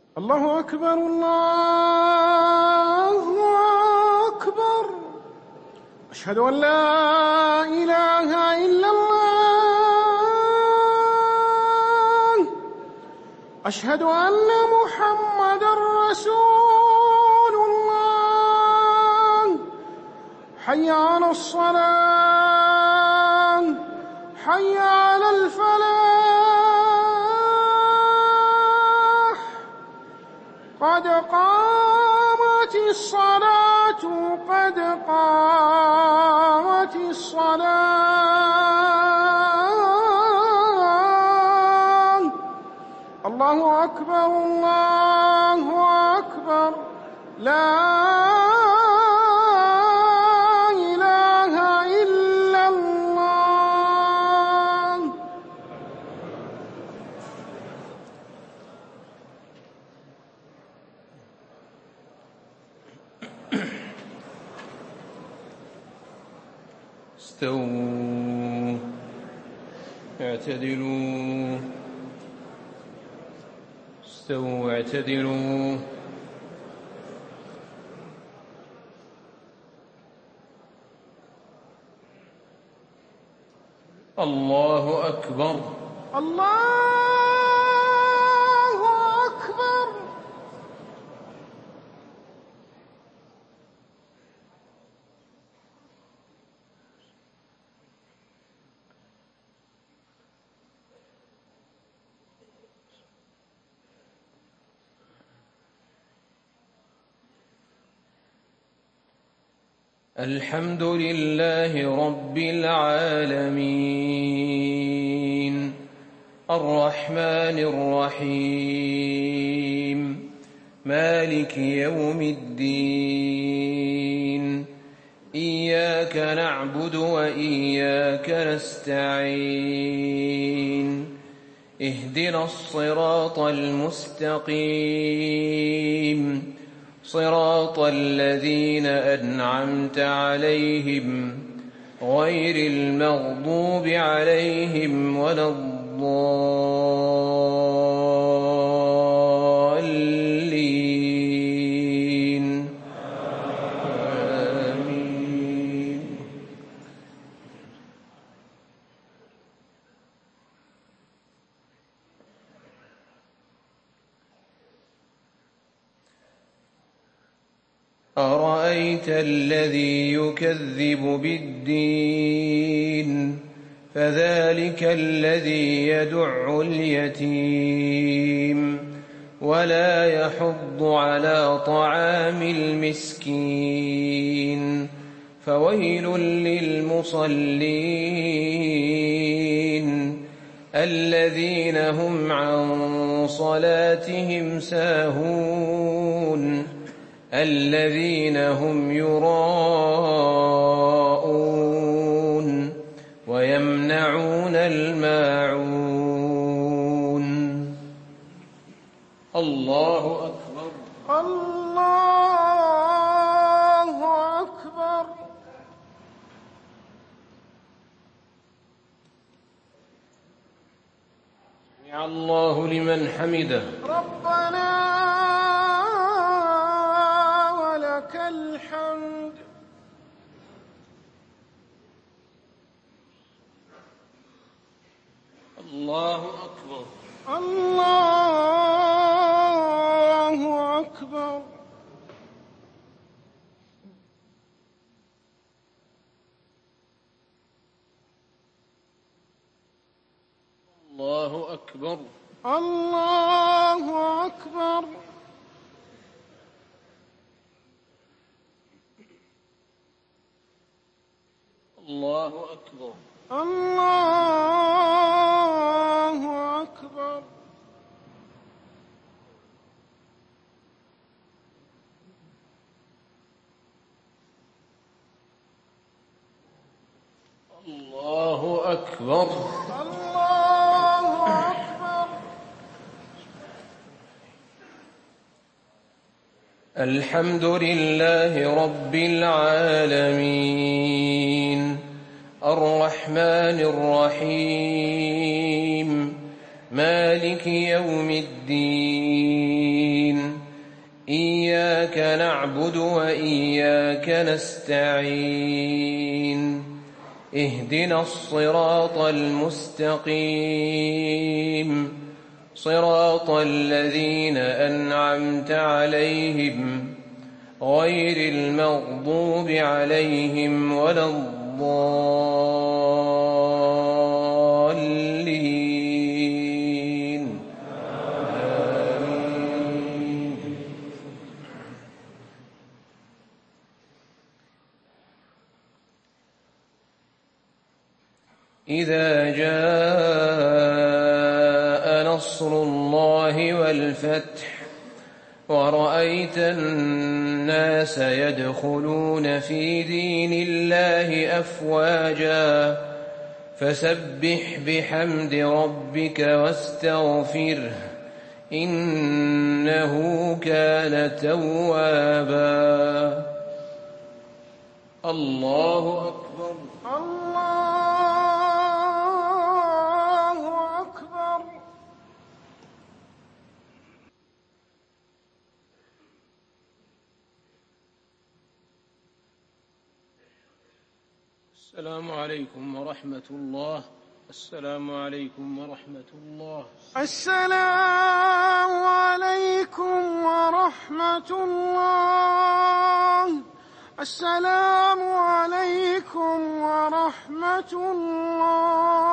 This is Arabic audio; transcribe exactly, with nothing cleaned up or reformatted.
الله أكبر الله أكبر. أشهد أن لا إله إلا الله. أشهد أن محمدًا رسول الله. حي على الصلاة، حي على الفلاح، قد قامت الصلاة، قد قامت الصلاة. الله أكبر الله أكبر. لا إله إلا الله. استووا، اعتدلوا، استووا اعتدلوا. الله أكبر الله أكبر. الحمد لله رب العالمين، الرحمن الرحيم، مالك يوم الدين. إياك نعبد وإياك نستعين. اهدنا الصراط المستقيم، صراط الذين أنعمت عليهم غير المغضوب عليهم ولا الضالين. آمين. أرأيت الذي يكذب بالدين، فذلك الذي يدع اليتيم ولا يحض على طعام المسكين. فويل للمصلين الذين هم عن صلاتهم ساهون، الذين هم يراءون ويمنعون الماعون. الله أكبر الله أكبر. سمع الله لمن حمده. ربنا ولك الحمد. الله أكبر الله أكبر. الله أكبر الله أكبر. الله أكبر الله أكبر. الله أكبر الله أكبر. الحمد لله رب العالمين، الرحمن الرحيم، مالك يوم الدين. إياك نعبد وإياك نستعين اهدنا الصراط المستقيم صراط الذين أنعمت عليهم غير المغضوب عليهم ولا الضالين آمين. إذا جاء نصر الله والفتح ورأيت الناس يدخلون في دين الله أفواجا فسبح بحمد ربك واستغفره إنه كان توابا. الله أكبر. الله أكبر. السلام عليكم ورحمة الله. السلام عليكم ورحمة الله. السلام عليكم ورحمة الله. السلام عليكم ورحمة الله.